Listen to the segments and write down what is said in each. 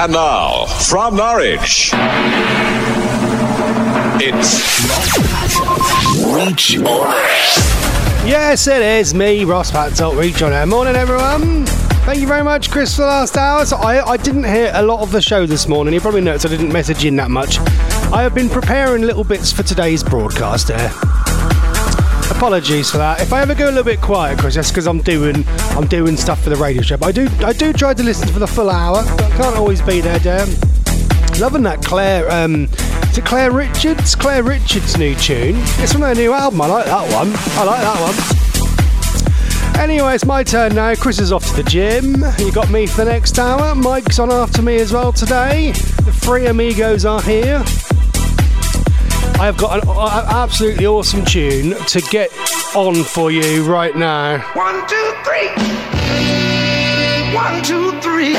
And now, from Norwich, it's Reach On Air. Yes, it is me, Ross Patzold, Reach On Air. Morning, everyone. Thank you very much, Chris, for the last hour. So I didn't hear a lot of the show this morning. You probably noticed I didn't message in that much. I have been preparing little bits for today's broadcast here. Apologies for that. If I ever go a little bit quiet, Chris, that's because I'm doing stuff for the radio show. But I do try to listen for the full hour, but I can't always be there, damn. Loving that Claire, is it Claire Richards? Claire Richards' new tune. It's from their new album. I like that one. Anyway, it's my turn now. Chris is off to the gym. You got me for the next hour. Mike's on after me as well today. The three amigos are here. I have got an absolutely awesome tune to get on for you right now. 1, 2, 3. 1, 2, 3.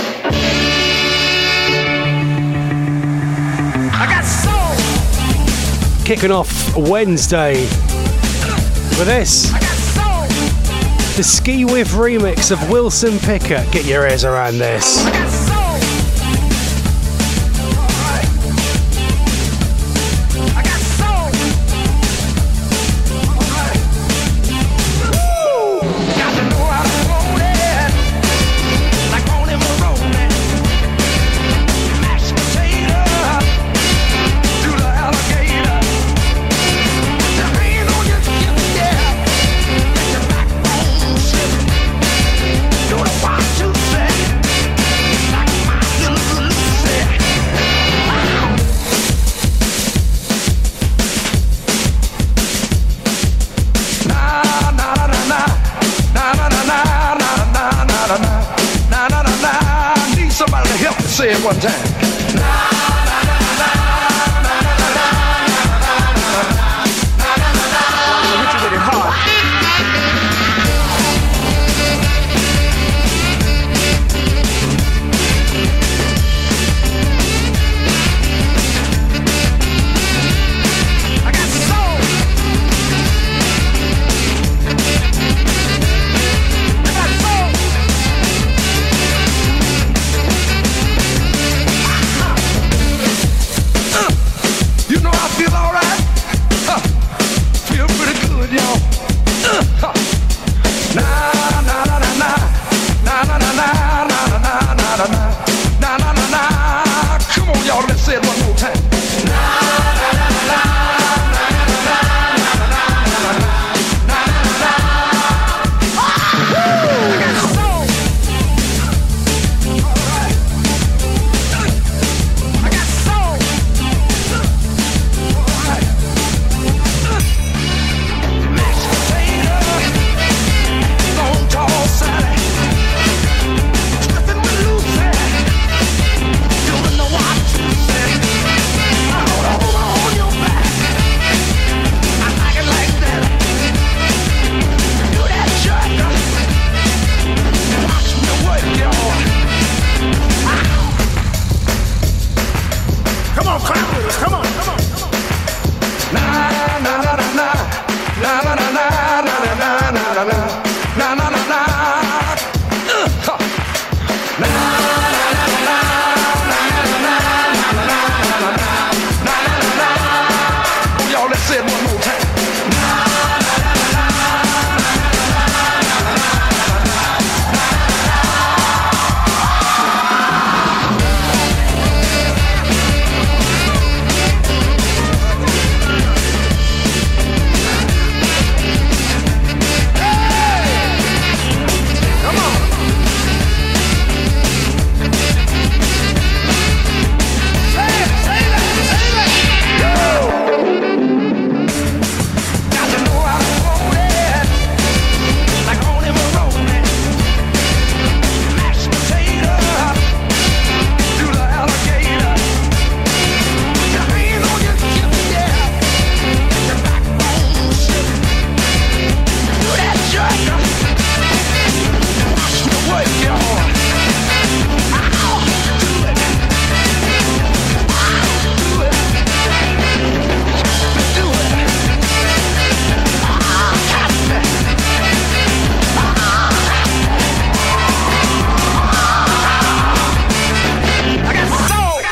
I got soul. Kicking off Wednesday with this. I got soul. The Ski Whiff remix of Wilson Pickett. Get your ears around this. I got soul. Say it one time.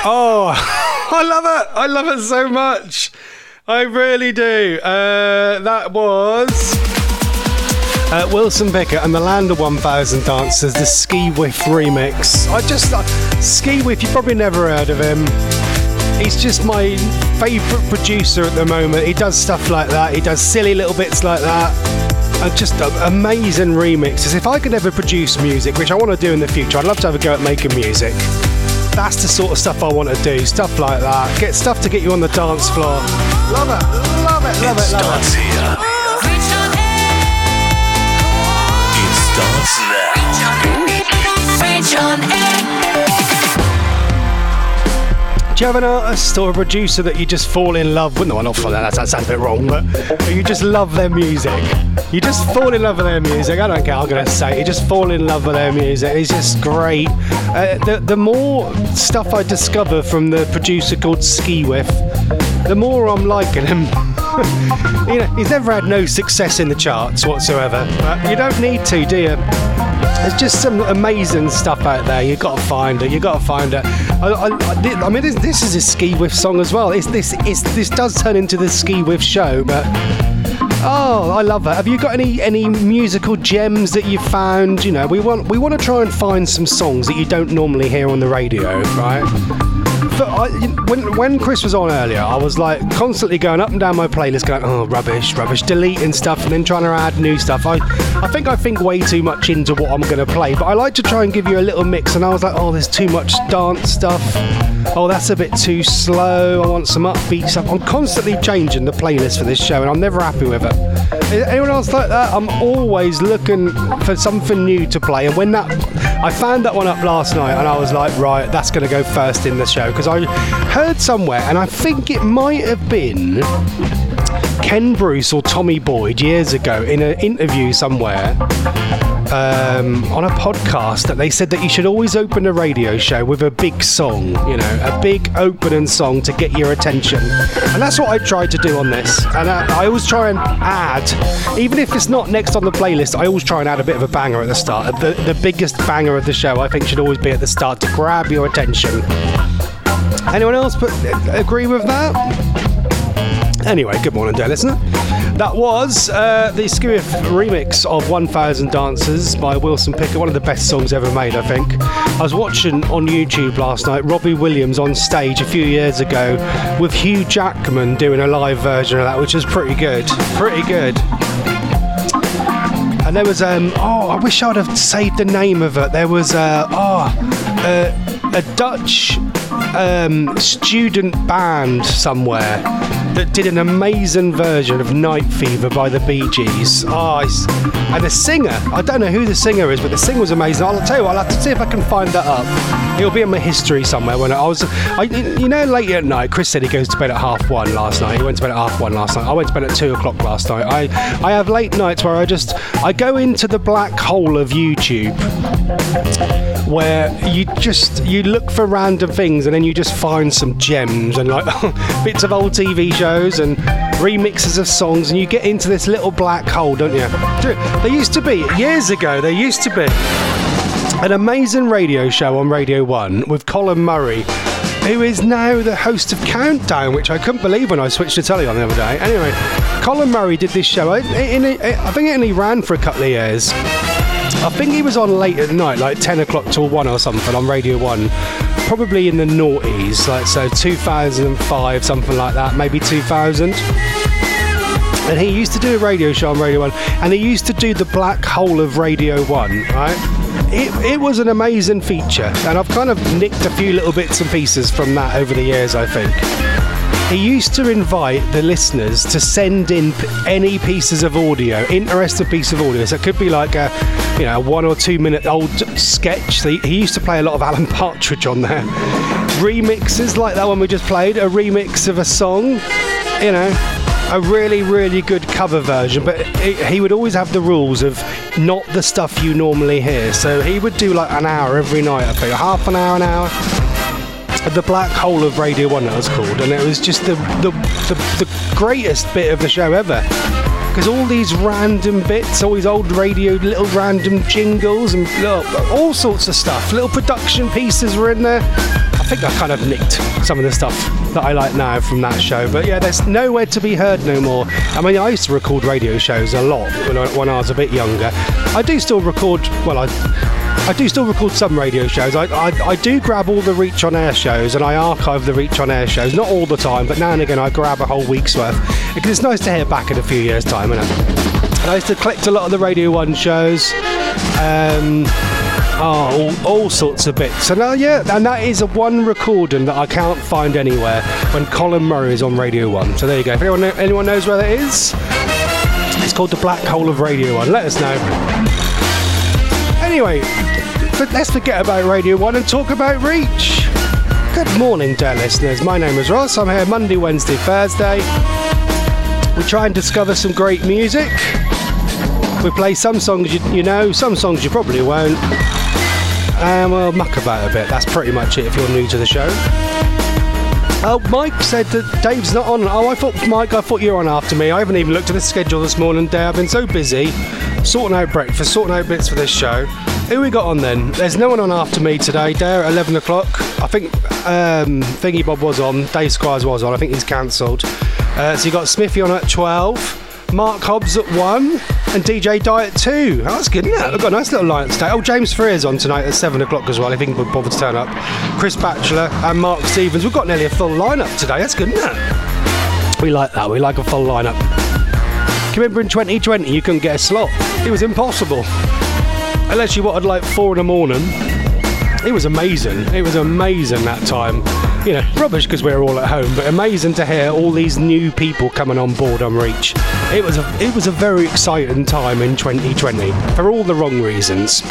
Oh, I love it. I love it so much. I really do. That was Wilson Pickett and the Land of 1000 Dancers, the Ski Whiff remix. Ski Whiff, you've probably never heard of him. He's just my favourite producer at the moment. He does stuff like that. He does silly little bits like that. Just amazing remixes. If I could ever produce music, which I want to do in the future, I'd love to have a go at making music. That's the sort of stuff I want to do. Stuff like that. Get stuff to get you on the dance floor. Love it. Love it. Love it. Love it. It starts here. It starts now. Do you have an artist or a producer that you just fall in love with? No, not for that. That sounds a bit wrong, but you just love their music. You just fall in love with their music. I don't care. I'm gonna say it. You just fall in love with their music. It's just great. The more stuff I discover from the producer called Ski Whiff, the more I'm liking him. You know, he's never had no success in the charts whatsoever. But you don't need to, do you? There's just some amazing stuff out there. You've got to find it. You've got to find it. I mean, this is a Ski Whiff song as well. This does turn into the Ski Whiff show, but oh, I love that. Have you got any musical gems that you've found? You know, we want to try and find some songs that you don't normally hear on the radio, right? When Chris was on earlier, I was like constantly going up and down my playlist going, oh, rubbish, deleting stuff and then trying to add new stuff. I think way too much into what I'm going to play, but I like to try and give you a little mix, and I was like, oh, there's too much dance stuff. Oh, that's a bit too slow. I want some upbeat stuff. I'm constantly changing the playlist for this show and I'm never happy with it. Is anyone else like that? I'm always looking for something new to play, and I found that one up last night and I was like, right, that's going to go first in the show, because I heard somewhere, and I think it might have been Ken Bruce or Tommy Boyd years ago in an interview somewhere on a podcast, that they said that you should always open a radio show with a big song, you know, a big opening song to get your attention. And that's what I tried to do on this. And I always try and add, even if it's not next on the playlist, I always try and add a bit of a banger at the start. The biggest banger of the show, I think, should always be at the start to grab your attention. Anyone else agree with that? Anyway, good morning, dear listener. That was the Ski Whiff remix of 1000 Dancers by Wilson Pickett, one of the best songs ever made, I think. I was watching on YouTube last night Robbie Williams on stage a few years ago with Hugh Jackman doing a live version of that, which was pretty good. Pretty good. And there was, I wish I'd have saved the name of it. There was, a Dutch student band somewhere that did an amazing version of Night Fever by the Bee Gees. And the singer, I don't know who the singer is, but the singer was amazing. I'll tell you what, I'll have to see if I can find that up. It'll be in my history somewhere. When late at night, Chris said he goes to bed at 1:30 last night. He went to bed at 1:30 last night. I went to bed at 2 o'clock last night. I have late nights where I go into the black hole of YouTube, where you look for random things and then you just find some gems and like bits of old TV shows and remixes of songs, and you get into this little black hole, don't you? There used to be, years ago, an amazing radio show on Radio 1 with Colin Murray, who is now the host of Countdown, which I couldn't believe when I switched to telly on the other day. Anyway, Colin Murray did this show. I think it only ran for a couple of years. I think he was on late at night, like 10 o'clock till 1 or something on Radio 1, probably in the noughties, like so 2005, something like that, maybe 2000. And he used to do a radio show on Radio 1, and he used to do the black hole of Radio 1, right? It was an amazing feature, and I've kind of nicked a few little bits and pieces from that over the years, I think. He used to invite the listeners to send in any pieces of audio, interesting piece of audio. So it could be like a 1 or 2 minute old sketch. So he used to play a lot of Alan Partridge on there. Remixes like that one we just played, a remix of a song, a really, really good cover version. But he would always have the rules of not the stuff you normally hear. So he would do like an hour every night, I think, half an hour. The Black Hole of Radio 1, that was called, and it was just the greatest bit of the show ever, because all these random bits, all these old radio, little random jingles and all sorts of stuff, little production pieces were in there. I think I kind of nicked some of the stuff that I like now from that show. But yeah, there's nowhere to be heard no more. I mean, I used to record radio shows a lot when I was a bit younger. I do still record, well, I do still record some radio shows. I do grab all the Reach On Air shows and I archive the Reach On Air shows. Not all the time, but now and again I grab a whole week's worth. Because it's nice to hear back in a few years' time, isn't it? And I used to collect a lot of the Radio 1 shows. All sorts of bits. And and that is a one recording that I can't find anywhere when Colin Murray is on Radio 1. So there you go. If anyone knows where that is, it's called the Black Hole of Radio 1. Let us know. Anyway, let's forget about Radio 1 and talk about Reach. Good morning, dear listeners. My name is Ross. I'm here Monday, Wednesday, Thursday. We try and discover some great music. We play some songs you know, some songs you probably won't. And we'll muck about a bit. That's pretty much it if you're new to the show. Mike said that Dave's not on. I thought you were on after me. I haven't even looked at the schedule this morning, Dave. I've been so busy sorting out breakfast, sorting out bits for this show. Who we got on then? There's no one on after me today. Dare at 11 o'clock. I think Thingy Bob was on. Dave Squires was on. I think he's cancelled. So you got Smithy on at 12. Mark Hobbs at 1. And DJ Di at 2. Oh, that's good, isn't it? We've got a nice little lineup today. Oh, James Freer's on tonight at 7 o'clock as well, if he can bother to turn up. Chris Batchelor and Mark Stevens. We've got nearly a full lineup today. That's good, isn't it? We like that. We like a full lineup. Can you remember in 2020 you couldn't get a slot? It was impossible. Unless you wanted like 4 in the morning. It was amazing. It was amazing that time. You know, rubbish because we were all at home, but amazing to hear all these new people coming on board on Reach. It was a very exciting time in 2020 for all the wrong reasons.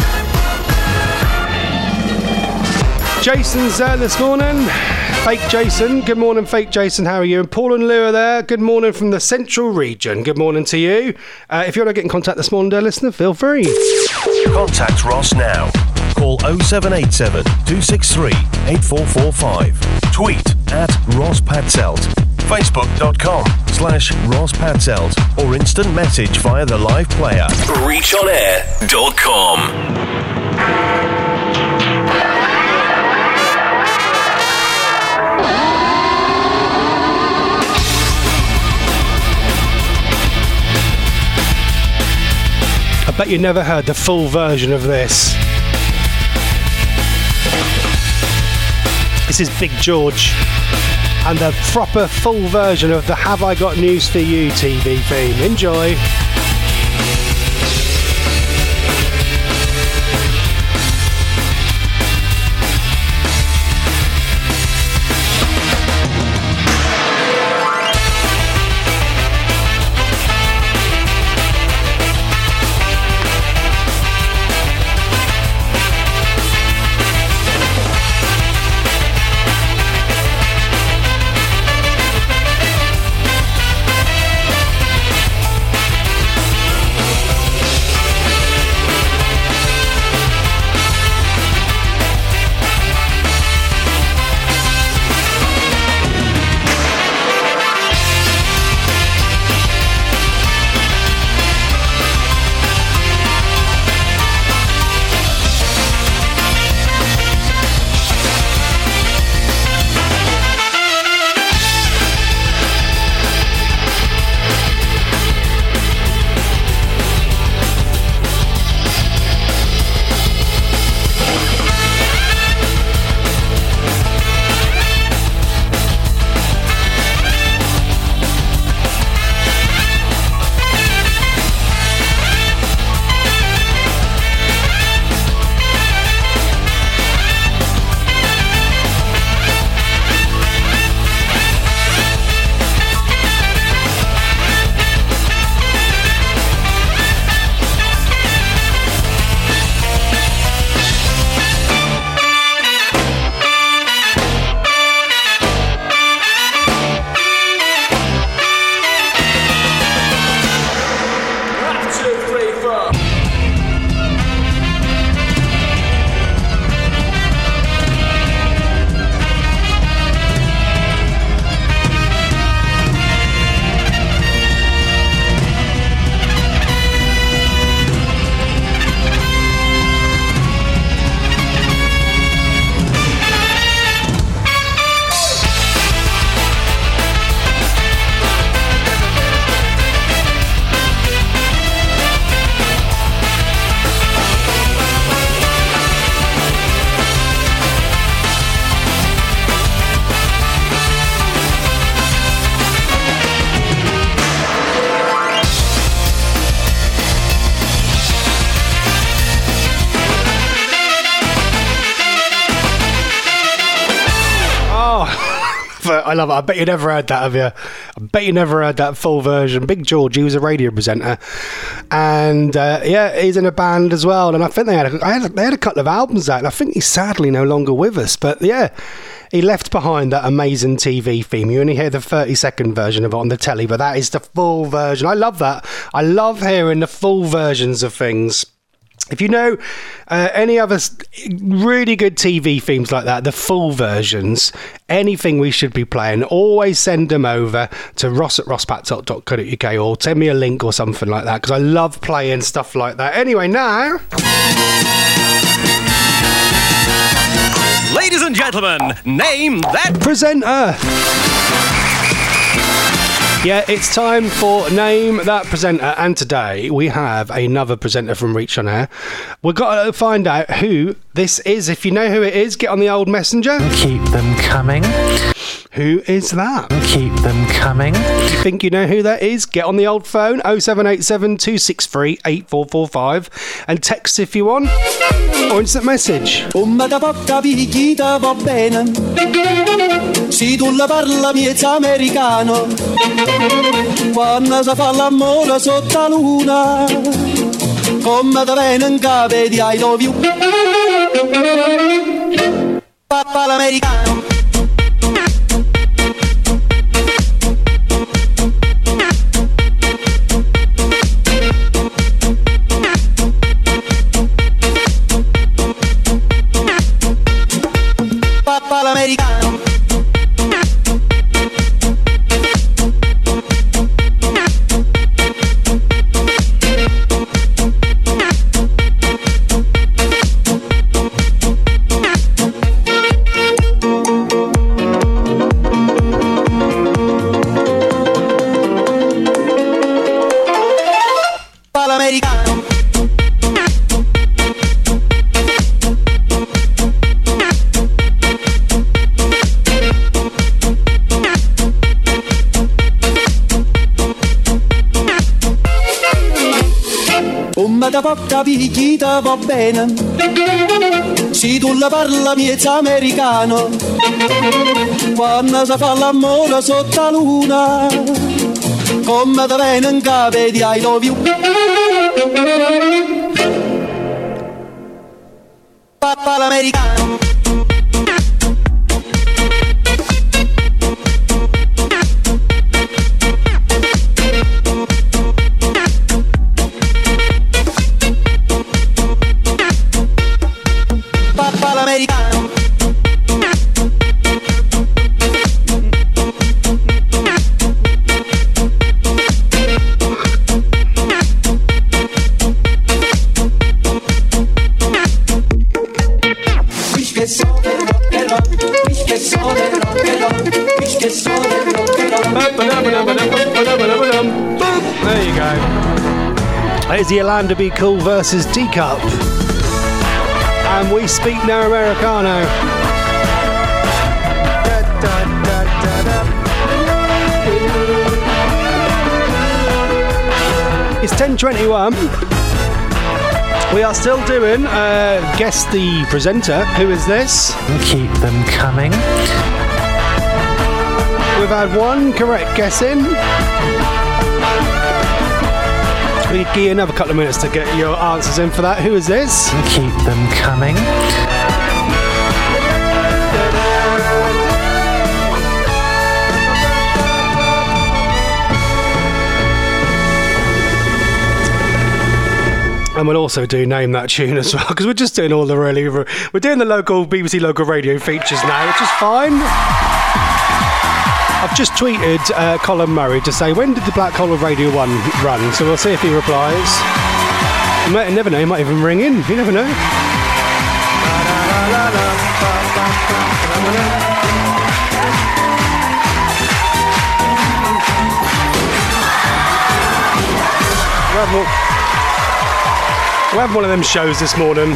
Jason's there this morning. Fake Jason. Good morning, Fake Jason. How are you? And Paul and Lou are there. Good morning from the Central Region. Good morning to you. If you want to get in contact this morning, dear listener, feel free. Contact Ross now. Call 0787 263 8445. Tweet at Ross Patzelt. Facebook.com/Ross Patzelt. Or instant message via the live player. ReachOnAir.com. I bet you never heard the full version of this. This is Big George and the proper full version of the Have I Got News For You TV theme. Enjoy. it. I love it. I bet you never heard that, have you? I bet you never heard that full version. Big George, he was a radio presenter. And he's in a band as well. And I think they had a couple of albums out. And I think he's sadly no longer with us. But yeah, he left behind that amazing TV theme. You only hear the 30-second version of it on the telly, but that is the full version. I love that. I love hearing the full versions of things. If you know any other really good TV themes like that, the full versions, anything we should be playing, always send them over to ross@rosspatzelt.co.uk or send me a link or something like that, because I love playing stuff like that. Anyway, now... Ladies and gentlemen, name that presenter. Yeah, it's time for Name That Presenter, and today we have another presenter from Reach On Air. We've got to find out who this is. If you know who it is, get on the old messenger. Keep them coming. Who is that? Keep them coming. If you think you know who that is, get on the old phone, 0787 263 8445, and text if you want, or instant message. Come da porta picchita va bene, si tu la parla miezza americano, quando si fa l'amore sotto la luna, come da bene in capo di I love you, papà l'americano. L'americano. L'americano. Come da porta picchita va bene, si tu la parla miezza americano, quando si fa l'amore sotto la luna, come da bene in capo di I love you, papà l'americano. There you go. There's the Yolanda Be Cool versus D-Cup. And we speak now Americano. It's 10:21. We are still doing Guess the Presenter. Who is this? Keep them coming. We've had one correct guess in. We give you another couple of minutes to get your answers in for that. Who is this? Keep them coming. And we'll also do Name That Tune as well, because we're just doing all the we're doing the local BBC local radio features now, which is fine. I've just tweeted Colin Murray to say, when did the Black Hole of Radio 1 run? So we'll see if he replies. You might never know, he might even ring in. You never know. We're having one of them shows this morning.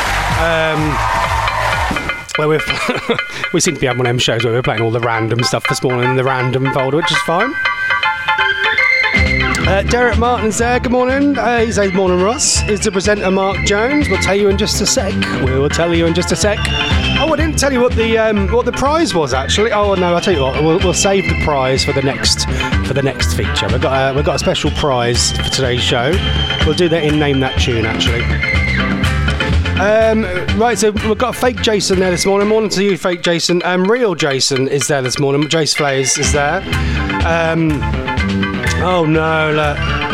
Where we seem to be having one of them shows where we're playing all the random stuff this morning in the random folder, which is fine. Derek Martin's there. Good morning. He says morning, Ross. Is the presenter Mark Jones? We'll tell you in just a sec. We will tell you in just a sec. Oh, I didn't tell you what the prize was actually. Oh no, I'll tell you what. We'll save the prize for the next feature. We've got a special prize for today's show. We'll do that in Name That Tune actually. Right, so we've got fake Jason there this morning. Morning to you, fake Jason. Real Jason is there this morning. Jace Flays is there. Oh no, look.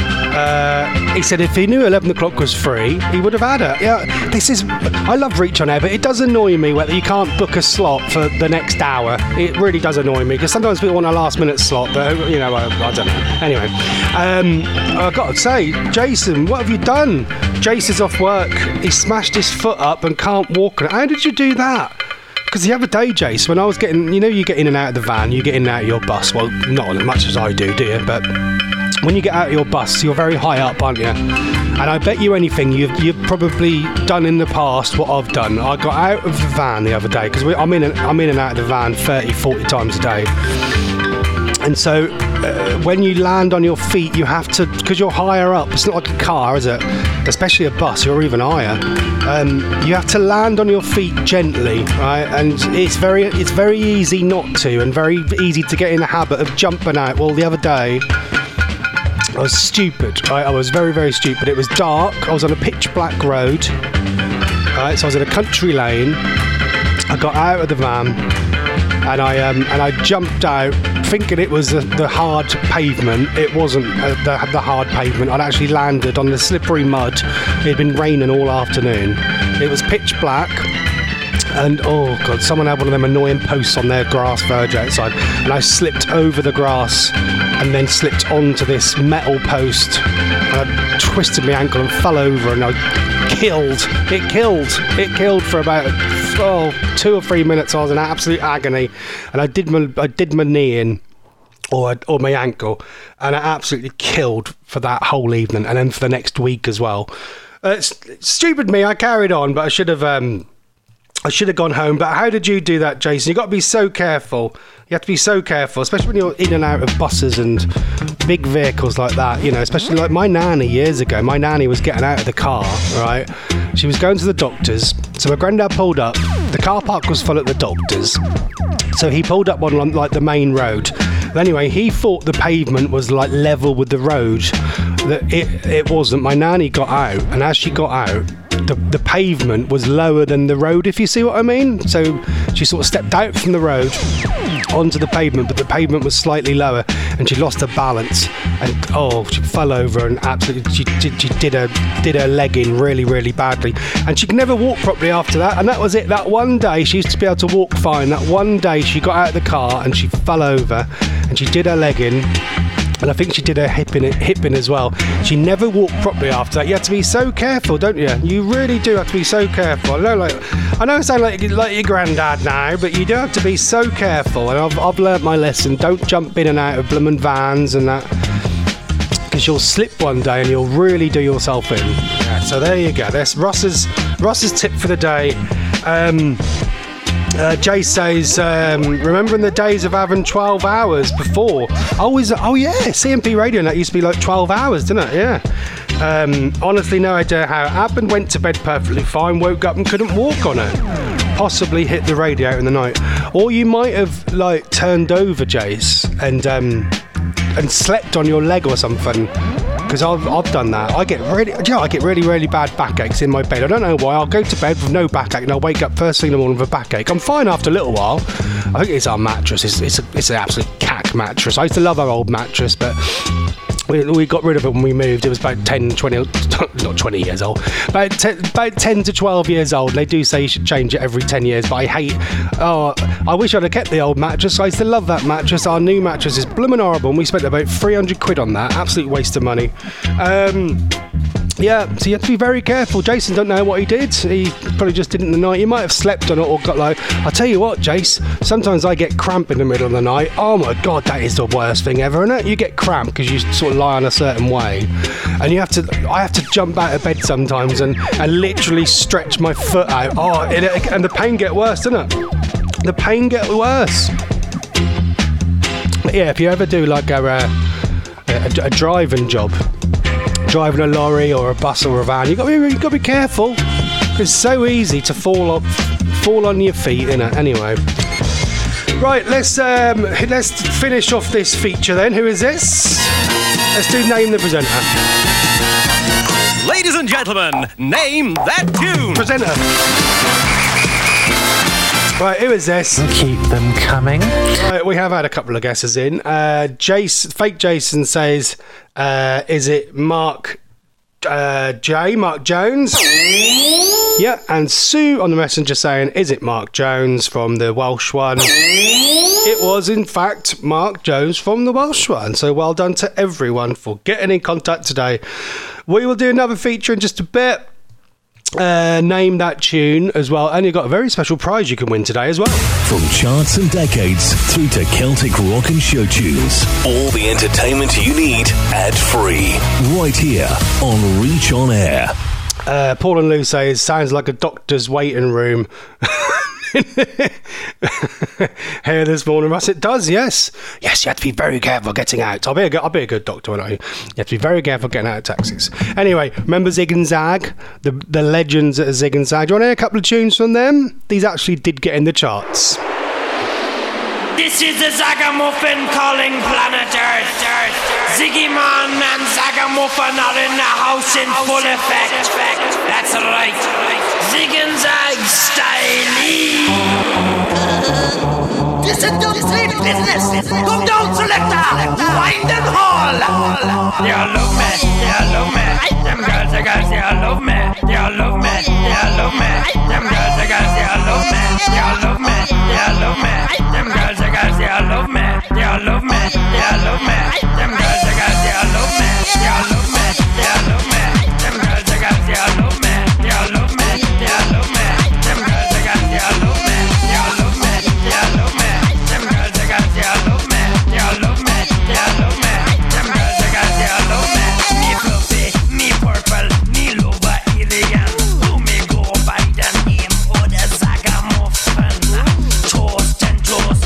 He said if he knew 11 o'clock was free, he would have had it. Yeah, I love Reach On Air, but it does annoy me whether you can't book a slot for the next hour. It really does annoy me, because sometimes people want a last minute slot, but, you know, I don't know. Anyway, I've got to say, Jason, what have you done? Jace is off work. He smashed his foot up and can't walk. How did you do that? Because the other day, Jace, when I was getting, you know, you get in and out of the van, you get in and out of your bus. Well, not as much as I do you? But when you get out of your bus, you're very high up, aren't you? And I bet you anything, you've probably done in the past what I've done. I got out of the van the other day, because I'm in and out of the van 30, 40 times a day. And so when you land on your feet, you have to, because you're higher up, it's not like a car, is it? Especially a bus, you're even higher. You have to land on your feet gently, right? And it's very easy not to, and very easy to get in the habit of jumping out. Well, the other day, I was stupid, right? I was very, very stupid. It was dark, I was on a pitch black road, right? So I was in a country lane. I got out of the van, and I jumped out thinking it was the hard pavement. It wasn't the hard pavement. I'd actually landed on the slippery mud. It had been raining all afternoon. It was pitch black, and oh god, someone had one of them annoying posts on their grass verge outside, and I slipped over the grass and then slipped onto this metal post, and I twisted my ankle and fell over, and I killed. It killed for about 2 or 3 minutes. I was in absolute agony, and I did my knee in, or my ankle, and I absolutely killed for that whole evening, and then for the next week as well. Stupid me, I carried on, but I should have gone home. But how did you do that, Jason? You've got to be so careful. You have to be so careful, especially when you're in and out of buses and big vehicles like that, you know, especially like my nanny years ago. My nanny was getting out of the car, right? She was going to the doctor's. So my granddad pulled up. The car park was full at the doctor's. So he pulled up on like the main road. Anyway, he thought the pavement was like level with the road. It wasn't. My nanny got out, and as she got out, the pavement was lower than the road, if you see what I mean. So she sort of stepped out from the road onto the pavement, but the pavement was slightly lower, and she lost her balance, and she fell over, and absolutely she did her leg in really, really badly, and she could never walk properly after that. And that was it. That one day she used to be able to walk fine. That one day she got out of the car and she fell over, and she did her leg in, and I think she did her hip in as well. She never walked properly after that. You have to be so careful, don't you? You really do have to be so careful. I know I sound like your granddad now, but you do have to be so careful. And I've learnt my lesson. Don't jump in and out of bloomin' vans and that, because you'll slip one day and you'll really do yourself in. Yeah, so there you go. That's Ross's tip for the day. Jay says, remembering the days of having 12 hours before. Oh yeah, CMP radio and that used to be like 12 hours, didn't it? Yeah. Honestly, no idea how it happened. Went to bed perfectly fine, woke up and couldn't walk on it. Possibly hit the radio in the night. Or you might have like turned over, Jace, and slept on your leg or something. Because I've done that. I get really, really bad backaches in my bed. I don't know why. I'll go to bed with no backache and I'll wake up first thing in the morning with a backache. I'm fine after a little while. I think it's our mattress. It's an absolute cack mattress. I used to love our old mattress, but we got rid of it when we moved. It was about 10, 20, not 20 years old, about 10 to 12 years old. They do say you should change it every 10 years, but I wish I'd have kept the old mattress. I used to love that mattress. Our new mattress is blooming horrible, and we spent about 300 quid on that. Absolute waste of money. Yeah, so you have to be very careful. Jason don't know what he did. He probably just did it in the night. He might have slept on it or got like... I'll tell you what, Jace, sometimes I get cramp in the middle of the night. Oh my God, that is the worst thing ever, isn't it? You get cramp because you sort of lie on a certain way. And I have to jump out of bed sometimes and literally stretch my foot out. And the pain get worse, doesn't it? The pain get worse. But yeah, if you ever do like a a driving job, driving a lorry or a bus or a van, you've got to be careful. It's so easy to fall on your feet, innit? Anyway. Right, let's finish off this feature then. Who is this? Let's do Name the Presenter. Ladies and gentlemen, name that tune. Presenter. Right, who is this? Keep them coming. Right, we have had a couple of guesses in. Fake Jason says, is it Mark Jones? Yeah, and Sue on the messenger saying, is it Mark Jones from the Welsh one? It was, in fact, Mark Jones from the Welsh one. So well done to everyone for getting in contact today. We will do another feature in just a bit. Name that tune as well. And you've got a very special prize you can win today as well. From charts and decades through to Celtic rock and show tunes. All the entertainment you need ad-free. Right here on Reach On Air. Paul and Lou says, sounds like a doctor's waiting room. Here this morning, Russ. It does, yes. Yes, you have to be very careful getting out. I'll be a good doctor, won't I? You have to be very careful getting out of taxis. Anyway, remember Zig and Zag? The legends at Zig and Zag. Do you want to hear a couple of tunes from them? These actually did get in the charts. This is the Zagamuffin calling planet Earth. Ziggy Man and Zagamuffin are in the house in full effect. That's right. Zig and Zag style. This is complete business. Come down, selector. Wind and haul. They all love me. They all love me. Them girls, they all love me. They all love me. They all love me. Them girls, they all love me. They all love me. They all love me. Them girls, they all love me. They all love me. They all love me. Them girls, they all love me. They all love me. They all love me. Them girls, they all love me. They all love me. They all love me. Them girls, they all love me. They all love me. They all love me. Them girls, they all love me. They all love me. They all love me. Them girls, they all love me. Me fluffy, me purple, me lover alien. Who me go by the name of the Zagamuffin? Toast and toast.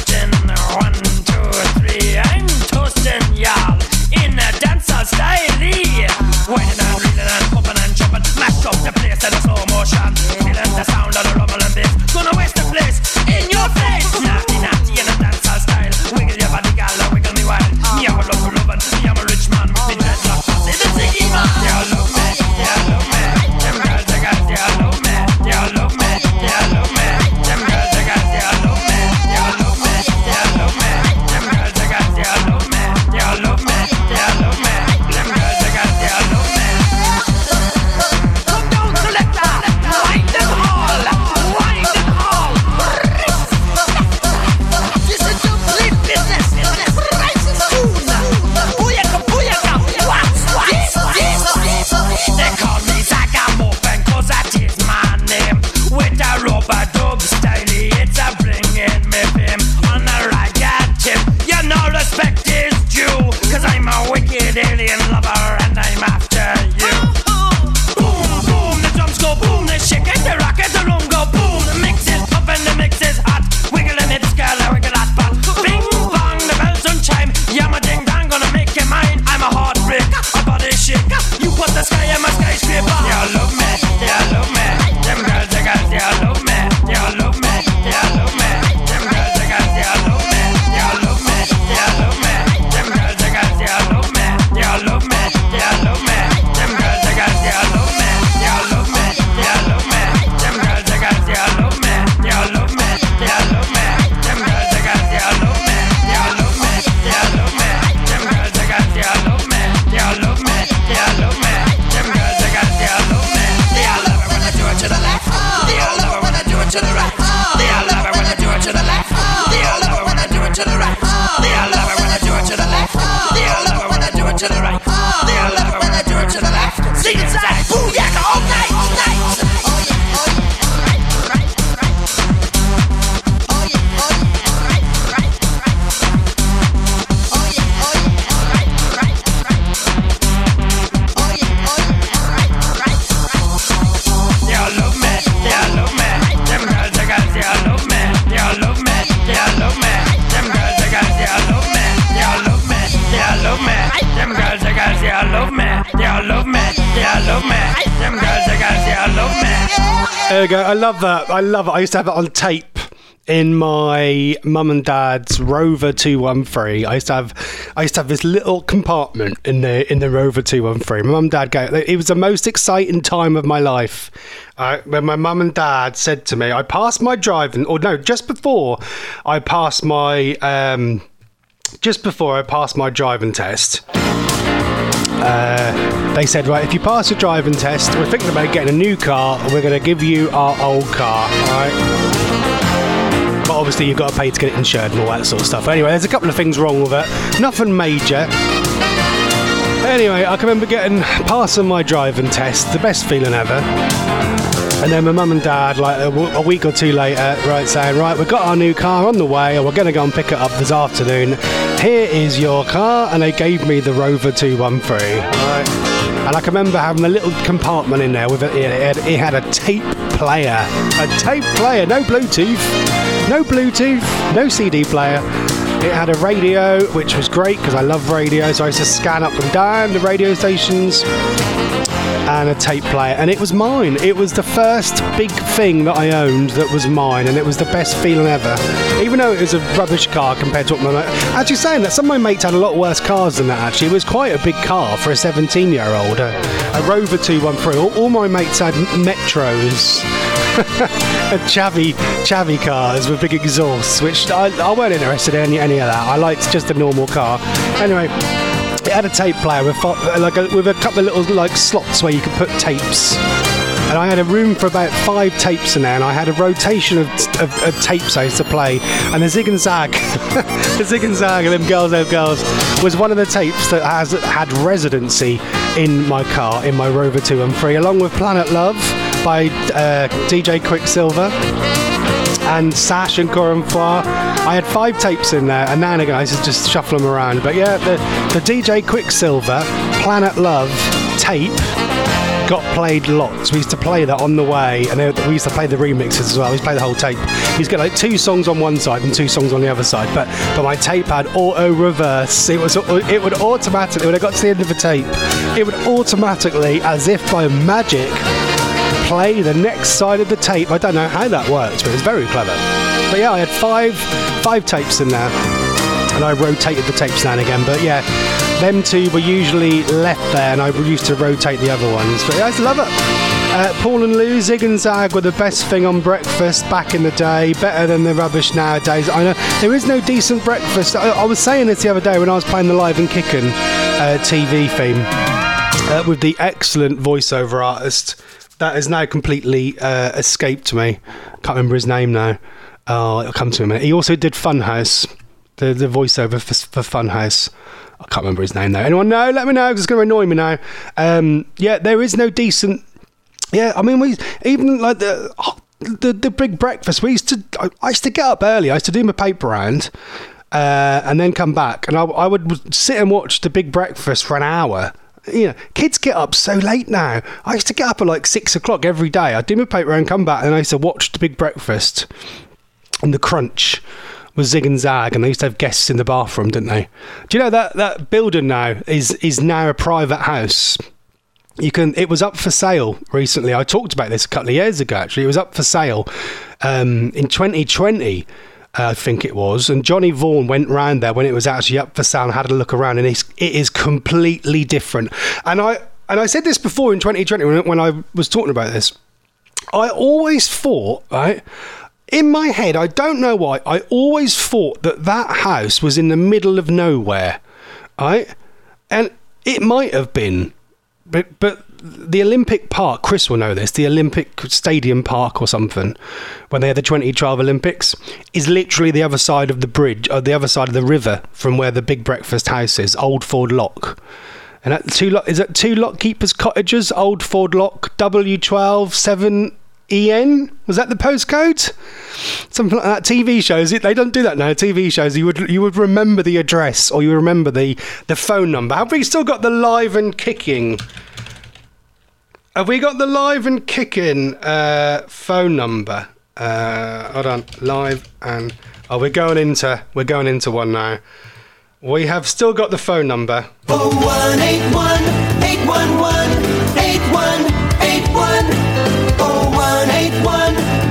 There we go. I love that. I love it. I used to have it on tape in my mum and dad's Rover 213. I used to have this little compartment in the Rover 213. My mum and dad it was the most exciting time of my life. When my mum and dad said to me, just before I passed my driving test. They said, right, if you pass your driving test, we're thinking about getting a new car, and we're going to give you our old car, all right? But obviously you've got to pay to get it insured and all that sort of stuff. Anyway, there's a couple of things wrong with it. Nothing major. Anyway, I can remember passing my driving test, the best feeling ever. And then my mum and dad, like a week or two later, saying, right, we've got our new car on the way, and we're going to go and pick it up this afternoon. Here is your car, and they gave me the Rover 213. Right. And I can remember having a little compartment in there with it. It had a tape player. No Bluetooth, no CD player. It had a radio, which was great because I love radio, so I used to scan up and down the radio stations, and a tape player, and it was mine. It was the first big thing that I owned that was mine, and it was the best feeling ever. Even though it was a rubbish car compared to what my mate... Actually, saying that, some of my mates had a lot worse cars than that, actually. It was quite a big car for a 17-year-old. A Rover 213. All my mates had Metros. And chavvy cars with big exhausts, which I weren't interested in any of that. I liked just a normal car. Anyway, it had a tape player with a couple of little slots where you could put tapes. And I had a room for about 5 tapes in there, and I had a rotation of tapes I used to play. And the Zig and Zag, of them girls was one of the tapes that had residency in my car, in my Rover 213, along with Planet Love by DJ Quicksilver and Sash and Coram Foire. I had 5 tapes in there, and now and again I used to just shuffle them around. But yeah, the DJ Quicksilver Planet Love tape got played lots. We used to play that on the way, and we used to play the remixes as well. We used to play the whole tape. You used to get 2 songs on one side and 2 songs on the other side, but my tape had auto reverse. It would automatically, when I got to the end of the tape, it would automatically, as if by magic, play the next side of the tape. I don't know how that works, but it's very clever. But yeah, I had five tapes in there, and I rotated the tapes now and again. But yeah, them 2 were usually left there, and I used to rotate the other ones. But yeah, I used to love it. Paul and Lou, Zig and Zag were the best thing on breakfast back in the day, better than the rubbish nowadays. I know there is no decent breakfast. I was saying this the other day when I was playing the Live and Kickin' TV theme with the excellent voiceover artist that has now completely escaped me. Can't remember his name now. Oh, it'll come to me in a minute. He also did Funhouse, the voiceover for Funhouse. I can't remember his name though. Anyone know? Let me know, because it's going to annoy me now. Yeah, there is no decent... Yeah, I mean, we even like the big breakfast. I used to get up early. I used to do my paper round, and then come back, and I would sit and watch the big breakfast for an hour. You know, kids get up so late now. I used to get up at 6 o'clock every day. I'd do my paper and come back, and I used to watch the big breakfast and the crunch with Zig and Zag, and they used to have guests in the bathroom, didn't they? Do you know that building now is now a private house? It was up for sale recently. I talked about this a couple of years ago, actually. It was up for sale in 2020. I think it was, and Johnny Vaughan went round there when it was actually up for sale and had a look around, and it is completely different. And I said this before in 2020 when I was talking about this. I always thought, right, in my head, I don't know why, I always thought that house was in the middle of nowhere, right? And it might have been, but the Olympic Park, Chris will know this, the Olympic Stadium Park or something, when they had the 2012 Olympics, is literally the other side of the bridge, or the other side of the river from where the big breakfast house is, Old Ford Lock. And is it 2 Lockkeepers Cottages, Old Ford Lock, W12 7EN? Was that the postcode? Something like that. TV shows, they don't do that now. TV shows, you would remember the address, or you remember the phone number. Have we still got the Live and Kicking? Have we got the Live and Kicking phone number? Hold on, live and we're going into one now. We have still got the phone number. 0181 811 8181 0181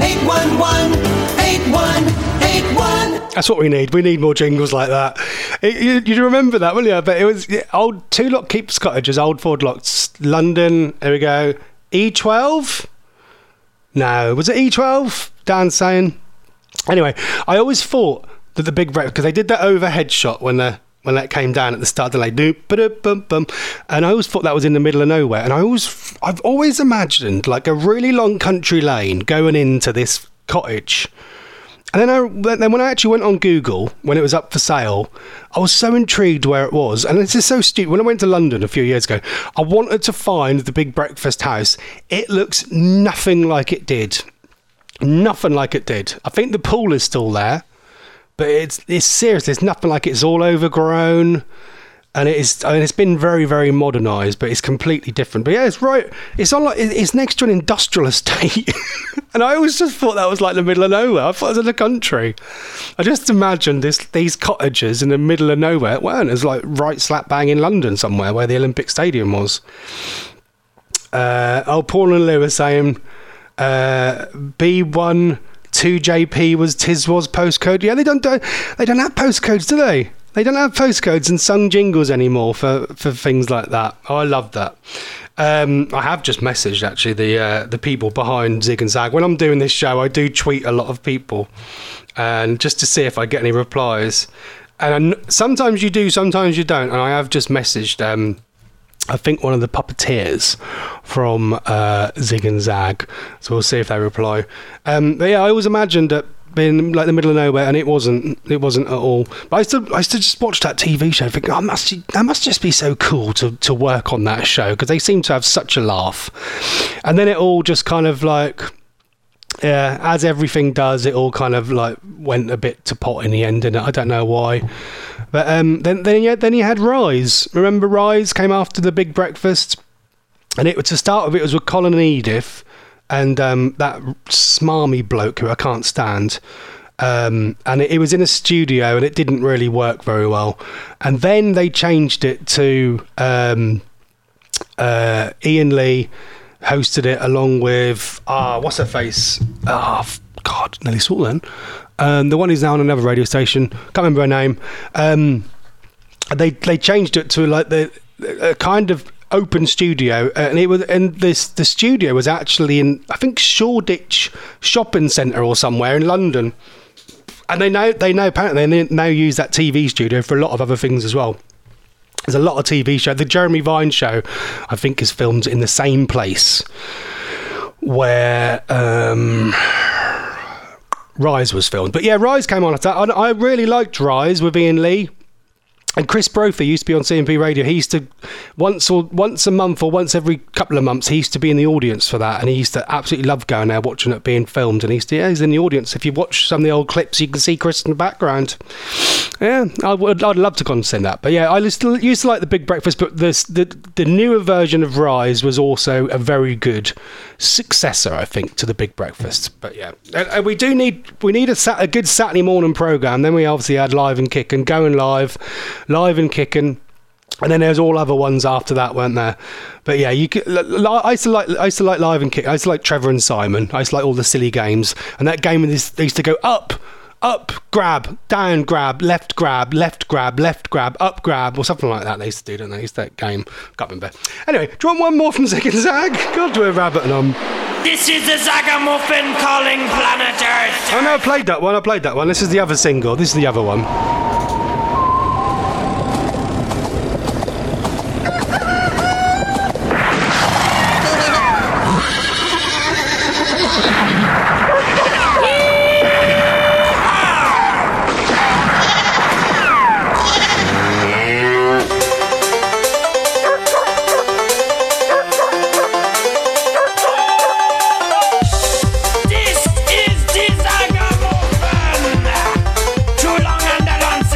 811-8181. That's what we need. We need more jingles like that. You remember that, will you? But it was old Two Lock Keeps Cottages, Old Ford Locks, London. Here we go. E12? No, was it E12? Dan's saying. Anyway, I always thought that the Big Breakfast, because they did that overhead shot when that came down at the start, they're like doop-ba-doop-bum-bum, and I always thought that was in the middle of nowhere. And I've always imagined like a really long country lane going into this cottage. And then when I actually went on Google, when it was up for sale, I was so intrigued where it was. And this is so stupid. When I went to London a few years ago, I wanted to find the Big Breakfast house. It looks nothing like it did. Nothing like it did. I think the pool is still there, but it's seriously, it's nothing like it. It's all overgrown. And it's been very, very modernised, but it's completely different. But yeah, it's right. It's on it's next to an industrial estate, and I always just thought that was like the middle of nowhere. I thought it was in the country. I just imagined these cottages in the middle of nowhere. It weren't. It's like right slap bang in London somewhere where the Olympic Stadium was. Paul and Lou are saying B1 2JP was Tiswas postcode. Yeah, they don't have postcodes, do they? They don't have postcodes and sung jingles anymore for things like that. Oh, I love that. I have just messaged actually the people behind Zig and Zag. When I'm doing this show, I do tweet a lot of people, and just to see if I get any replies. And sometimes you do, sometimes you don't. And I have just messaged I think one of the puppeteers from Zig and Zag, so we'll see if they reply. But yeah, I always imagined that being like the middle of nowhere, and it wasn't at all. But I used to just watch that TV show, think, oh, that must just be so cool to work on that show, because they seem to have such a laugh. And then it all just kind of like, yeah, as everything does, it all kind of like went a bit to pot in the end, and I don't know why. But then you had Rise. Remember Rise came after the Big Breakfast, and it was, to start with, it was with Colin and Edith, and that smarmy bloke who I can't stand. And it was in a studio, and it didn't really work very well. And then they changed it to Ian Lee hosted it along with what's her face? God, nearly saw then. The one who's now on another radio station. Can't remember her name. They changed it to like the kind of open studio, and the studio was actually in, I think, Shoreditch Shopping Centre or somewhere in London. And they now apparently they now use that TV studio for a lot of other things as well. There's a lot of TV show. The Jeremy Vine show, I think, is filmed in the same place where Rise was filmed. But yeah, Rise came on. I really liked Rise with Ian Lee. And Chris Brophy used to be on CMP Radio. He used to, once a month or once every couple of months, he used to be in the audience for that. And he used to absolutely love going there, watching it being filmed. And he's in the audience. If you watch some of the old clips, you can see Chris in the background. Yeah, I'd love to consent that. But yeah, I used to like the Big Breakfast, but the newer version of Rise was also a very good successor, I think, to the Big Breakfast. But yeah, we need a good Saturday morning programme. Then we obviously had Live and Kicking, Going Live and Kicking, and then there's all other ones after that, weren't there? But yeah, I used to like Live and Kicking. I used to like Trevor and Simon. I used to like all the silly games, and that game they used to go up, grab, down, grab, left, grab, up, grab, or something like that. They used to do, don't they? That game. Can't remember. Anyway, do you want one more from Zig and Zag? God, do a rabbit and This is the Zagamuffin calling planet Earth. Oh no, I played that one. This is the other single. This is the other one. This is the Zagamuffin. Too long and the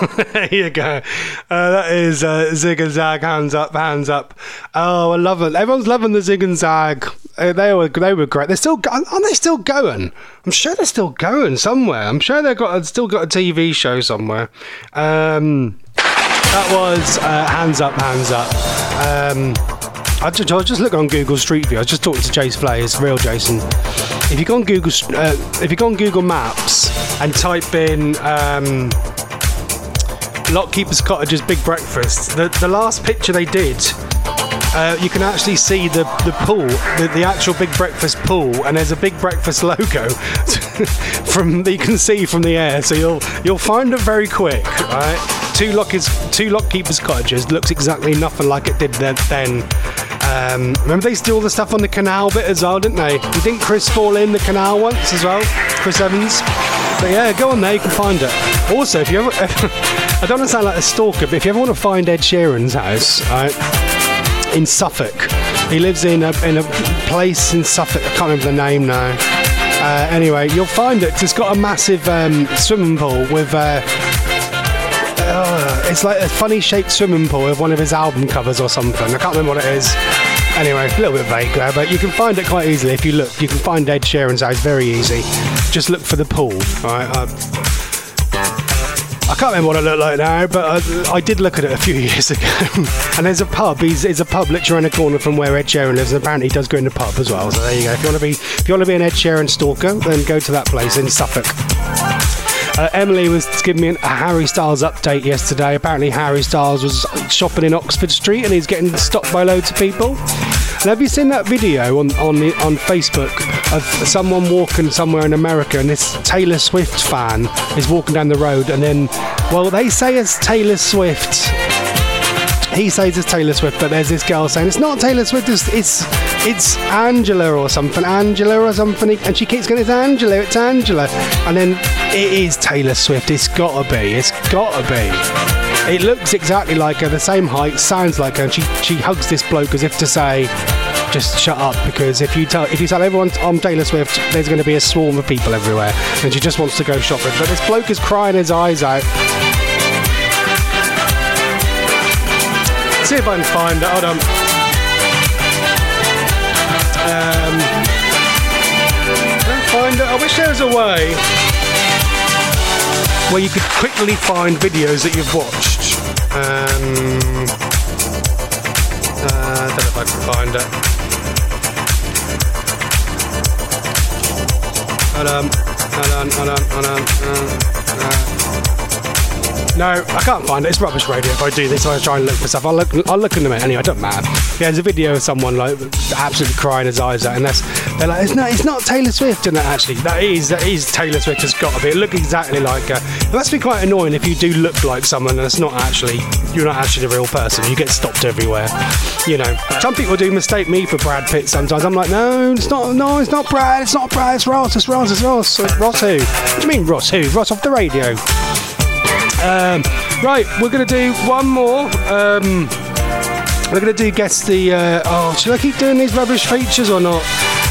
There you go. That is Zig and Zag, hands up, hands up. Oh, I love it. Everyone's loving the Zig and Zag. They were great. They're still, aren't they still going? I'm sure they're still going somewhere. I'm sure they've still got a TV show somewhere. That was Hands Up, Hands Up. I was just looking on Google Street View. I was just talking to Jace Flayers, real Jason. If you go on Google Maps and type in Lockkeeper's Cottage's Big Breakfast, the last picture they did, you can actually see the pool, the actual Big Breakfast pool, and there's a Big Breakfast logo that you can see from the air. So you'll find it very quick, right? Two Lockkeepers Cottages looks exactly nothing like it did then. Remember they used to do all the stuff on the canal bit as well, didn't they? Didn't Chris fall in the canal once as well? Chris Evans. But yeah, go on there, you can find it. Also, if you ever, I don't want to sound like a stalker, but if you ever want to find Ed Sheeran's house, right, in Suffolk, he lives in a place in Suffolk. I can't remember the name now. Anyway, you'll find it. It's got a massive swimming pool with. It's like a funny shaped swimming pool with one of his album covers or something. I can't remember what it is. Anyway, a little bit vague there, but you can find it quite easily if you look. You can find Ed Sheeran's house very easy. Just look for the pool. Right? I can't remember what it looked like now, but I did look at it a few years ago. And there's a pub. It's a pub literally around the corner from where Ed Sheeran lives, and apparently he does go in the pub as well. So there you go. If you want to be an Ed Sheeran stalker, then go to that place in Suffolk. Emily was giving me a Harry Styles update yesterday. Apparently Harry Styles was shopping in Oxford Street and he's getting stopped by loads of people. And have you seen that video on Facebook of someone walking somewhere in America, and this Taylor Swift fan is walking down the road, and then, well, they say it's Taylor Swift. He says it's Taylor Swift, but there's this girl saying it's not Taylor Swift, it's Angela or something, and she keeps going, it's Angela, and then it is Taylor Swift. It's gotta be. It looks exactly like her, the same height, sounds like her, and she hugs this bloke as if to say, just shut up, because if you tell everyone I'm Taylor Swift, there's going to be a swarm of people everywhere, and she just wants to go shopping. But this bloke is crying his eyes out. See if I can find it. Hold on. Don't find it. I wish there was a way where you could quickly find videos that you've watched. I don't know if I can find it. Hold on. No, I can't find it. It's rubbish radio if I do this. I try and look for stuff. I'll look in a minute anyway. It doesn't matter. Yeah, there's a video of someone like absolutely crying his eyes out, and they're like, it's not Taylor Swift, and that is Taylor Swift. Has got to be. It looks exactly like her. It must be quite annoying if you do look like someone and you're not actually the real person. You get stopped everywhere. You know, some people do mistake me for Brad Pitt sometimes. I'm like, no, it's not Brad. It's not Brad. It's Ross. It's Ross. It's Ross. Ross who? What do you mean Ross who? Ross off the radio. Right, we're going to do one more. We're going to do guess the... should I keep doing these rubbish features or not?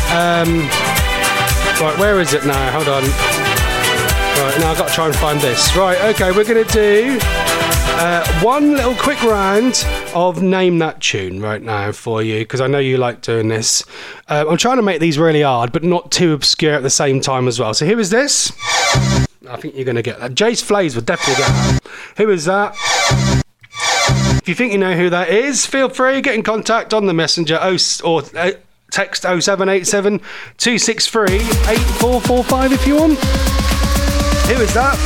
Right, where is it now? Hold on. Right, now I've got to try and find this. Right, okay, we're going to do one little quick round of Name That Tune right now for you, because I know you like doing this. I'm trying to make these really hard, but not too obscure at the same time as well. So here is this. I think you're going to get that. Jace Flays would definitely get that. Who is that? If you think you know who that is, feel free, get in contact on the messenger or text 0787 263 8445 if you want. Who is that?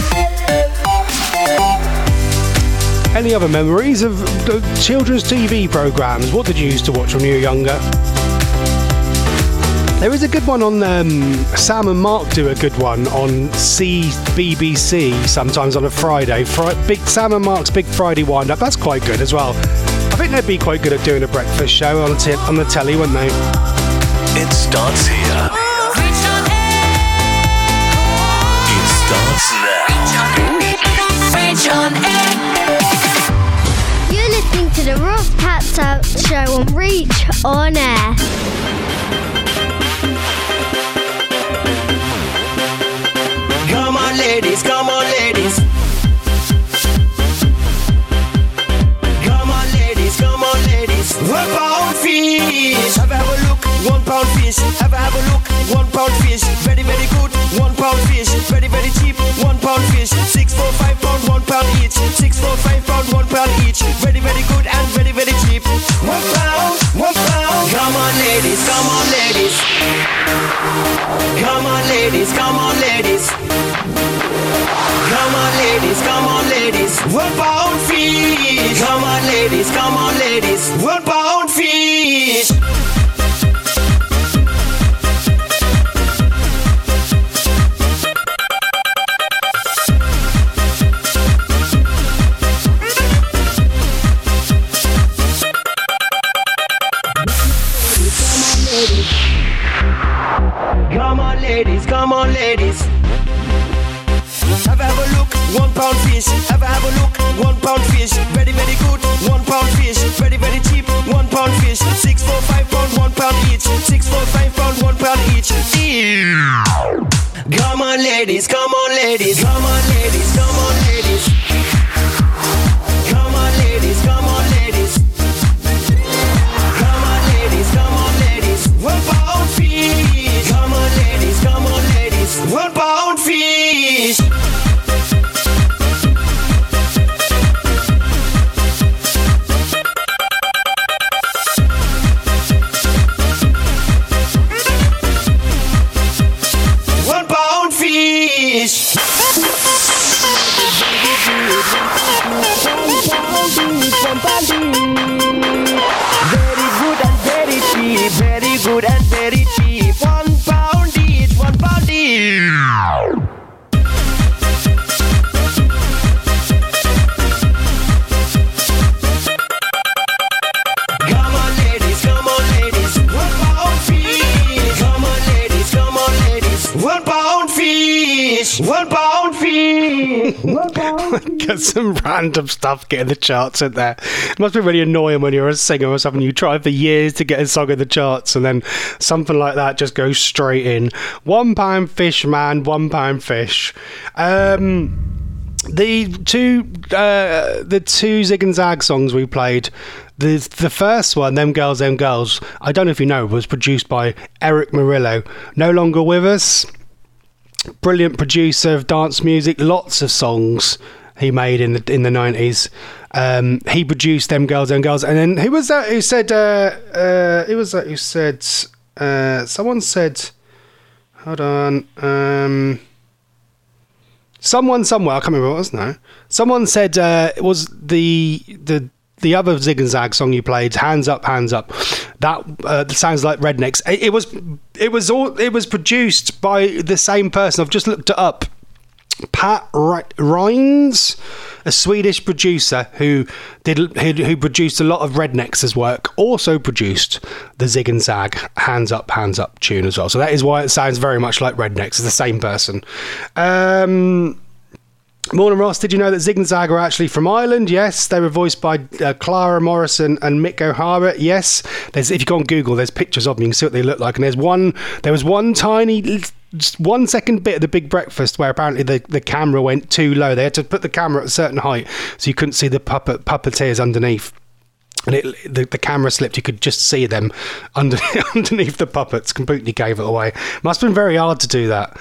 Any other memories of children's TV programmes? What did you used to watch when you were younger? There is a good one on Sam and Mark do a good one on BBC sometimes on a Friday. Sam and Mark's Big Friday Wind Up. That's quite good as well. I think they'd be quite good at doing a breakfast show on the telly, wouldn't they? It starts here. It starts now. You're listening to the Ross Patzelt Show on Reach On Air. Come on, ladies, come on, ladies. fish. Have a look, 1 pound fish. Very, very good, 1 pound fish. Very, very cheap, 1 pound fish. 6 for £5, 1 pound each. 6 for £5, 1 pound each. Very, very good and very, very cheap. 1 pound, 1 pound. Come on, ladies, come on, ladies. Come on, ladies, come on, ladies. Come on, ladies, come on, ladies. 1 pound fish. Come on, ladies, come on, ladies. 1 pound fish. Come on, ladies, come on, ladies. Have a look, 1 pound fish. Have a look, 1 pound fish. Very, very good, 1 pound fish. Very, very cheap, 1 pound fish. 6 for £5, 1 pound each. 6 for £5, 1 pound each. Come on, ladies, come on, ladies. Come on, ladies, come on, ladies. Come on, ladies, come on, ladies. Come on, ladies, come on, ladies. 1 pound fish. Come on, ladies, come on, ladies. 1 pound fish. Very good and very cheap. 1 pound each, 1 pound each. Come on, ladies, come on, ladies. 1 pound fish. Come on, ladies, come on, ladies. 1 pound fish. 1 pound fish. 1 pound. Get some random stuff getting the charts in there. It must be really annoying when you're a singer or something. You try for years to get a song in the charts, and then something like that just goes straight in. 1 pound fish, man. 1 pound fish. The two Zig and Zag songs we played. The first one, Them Girls, I don't know if you know, was produced by Eric Murillo. No longer with us. Brilliant producer of dance music. Lots of songs he made in the 90s. He produced Them Girls, and then who was that who said someone said, hold on, someone somewhere, I can't remember what it was now. Someone said it was the other Zig and Zag song you played, Hands Up, Hands Up. That sounds like Rednecks. It was produced by the same person. I've just looked it up. Pat Rines, a Swedish producer who produced a lot of Rednecks' work, also produced the Zig and Zag Hands Up, Hands Up tune as well. So that is why it sounds very much like Rednecks. It's the same person. Morning, Ross. Did you know that Zig and Zag are actually from Ireland? Yes. They were voiced by Clara Morrison and Mick O'Hara. Yes. If you go on Google, there's pictures of them. You can see what they look like. And there was one tiny, just 1 second bit of The Big Breakfast where apparently the camera went too low. They had to put the camera at a certain height so you couldn't see the puppeteers underneath. And the camera slipped. You could just see them underneath the puppets. Completely gave it away. Must have been very hard to do that.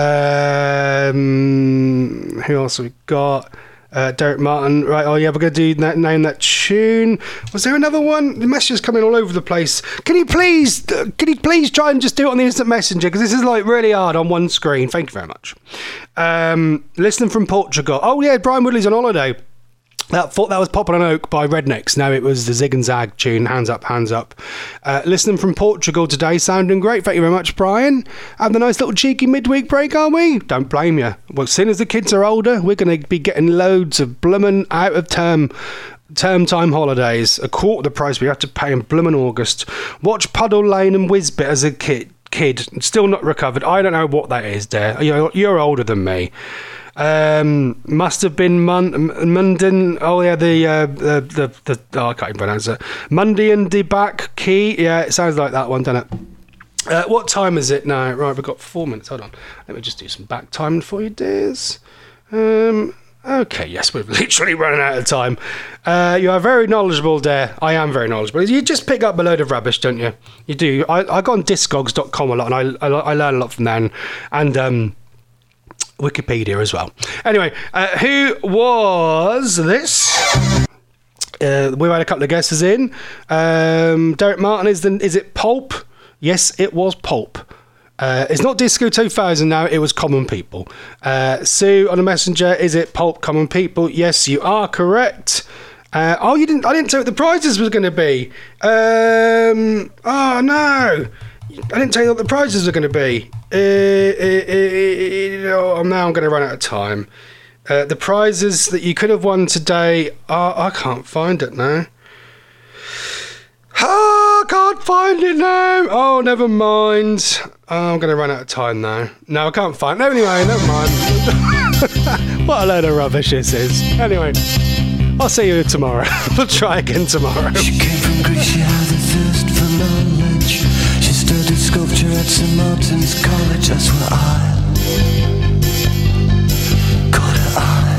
Who else have we got? Derek Martin. Right, oh yeah, we're going to do name that tune. Was there another one? The messages coming all over the place. Can you please try and just do it on the instant messenger? Because this is like really hard on one screen. Thank you very much. Listening from Portugal. Oh yeah, Brian Woodley's on holiday. Thought that was Poppin' an Oak by Rednecks. No, it was the Zig and Zag tune, Hands Up, Hands Up. Listening from Portugal today, sounding great. Thank you very much, Brian. Having a nice little cheeky midweek break, aren't we? Don't blame you. Well, as soon as the kids are older, we're going to be getting loads of bloomin' out of term time holidays. A quarter the price we have to pay in bloomin' August. Watch Puddle Lane and Whizbit as a kid. Still not recovered. I don't know what that is, Dare. You're older than me. Must have been Mundan. Oh yeah, I can't even pronounce it. Mundian de Back Key. Yeah, it sounds like that one, doesn't it? What time is it now? Right, we've got 4 minutes. Hold on. Let me just do some back timing for you, dears. Okay, yes, we've literally run out of time. You are very knowledgeable there. I am very knowledgeable. You just pick up a load of rubbish, don't you? You do. I go on discogs.com a lot, and I learn a lot from there, and Wikipedia as well. Anyway, who was this? We had a couple of guesses in. Derek Martin, is it Pulp? Yes, it was Pulp. It's not Disco 2000 now, it was Common People. Sue on the messenger, is it Pulp Common People? Yes, you are correct. I didn't tell you what the prizes was going to be. Oh no, I didn't tell you what the prizes were going to be. Now I'm going to run out of time. The prizes that you could have won today are... I can't find it now. I can't find it now. Oh, never mind. Oh, I'm going to run out of time now. No, I can't find it. Anyway, never mind. What a load of rubbish this is. Anyway, I'll see you tomorrow. We'll try again tomorrow. She came from Greece, she had a thirst for knowledge. She studied sculpture at St. Martin's College. That's where I caught her eye.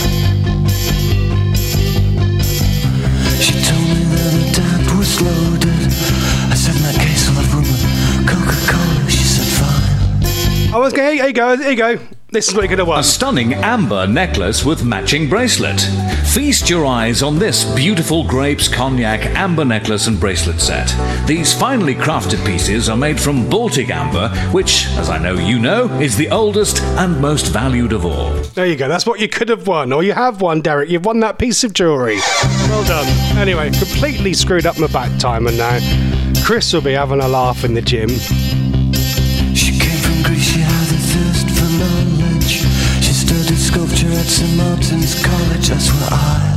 She told me that her dad was loaded. I said, in that case I'll have room with Coca-Cola. She said, fine. I was going, here you go. This is what you're going to want. A stunning amber necklace with matching bracelet. Feast your eyes on this beautiful grapes cognac amber necklace and bracelet set. These finely crafted pieces are made from Baltic amber, which, as I know you know, is the oldest and most valued of all. There you go. That's what you could have won, or you have won, Derek. You've won that piece of jewellery. Well done. Anyway, completely screwed up my back timer now. Chris will be having a laugh in the gym. She came from Greece, she had a thirst for knowledge. She studied sculpture at St. Martin's College. That's where I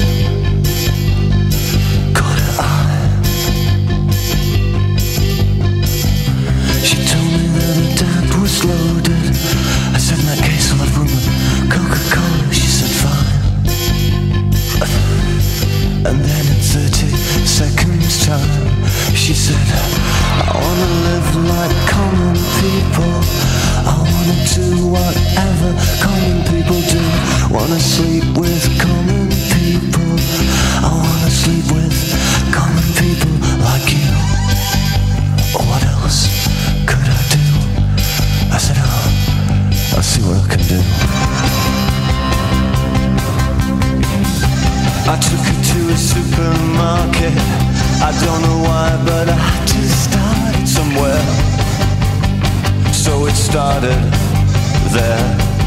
caught her eye. She told me that her dad was loaded. I said, in that case I'll have room with Coca-Cola. She said, fine. And then in 30 seconds time she said, I wanna live like common people. I wanna do whatever common people do. Wanna sleep with common people. I wanna sleep with common people like you. What else could I do? I said, oh, I'll see what I can do. I took her to a supermarket. I don't know why, but I had to start somewhere. So it started there.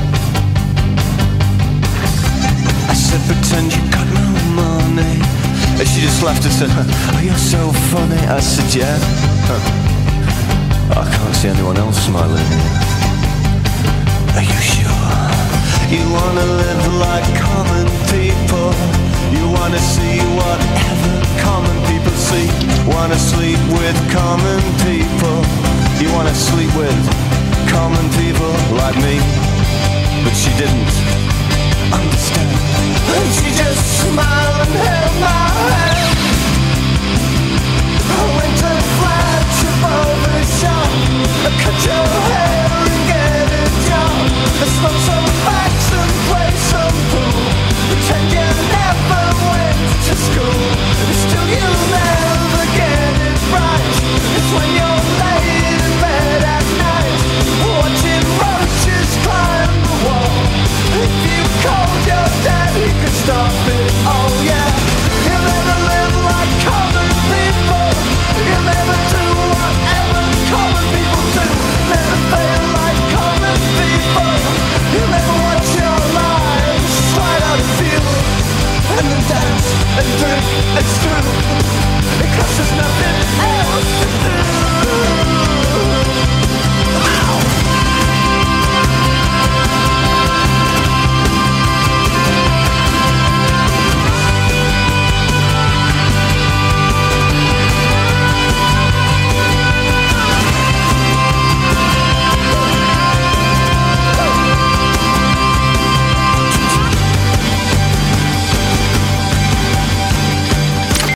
I said, pretend you got no money. And she just laughed and said, oh, you're so funny. I said, yeah. I can't see anyone else smiling. Are you sure? You wanna live like common people. You wanna see whatever common people see. Wanna sleep with common people. You wanna sleep with common people like me. But she didn't understand. And she just smiled and held my hand.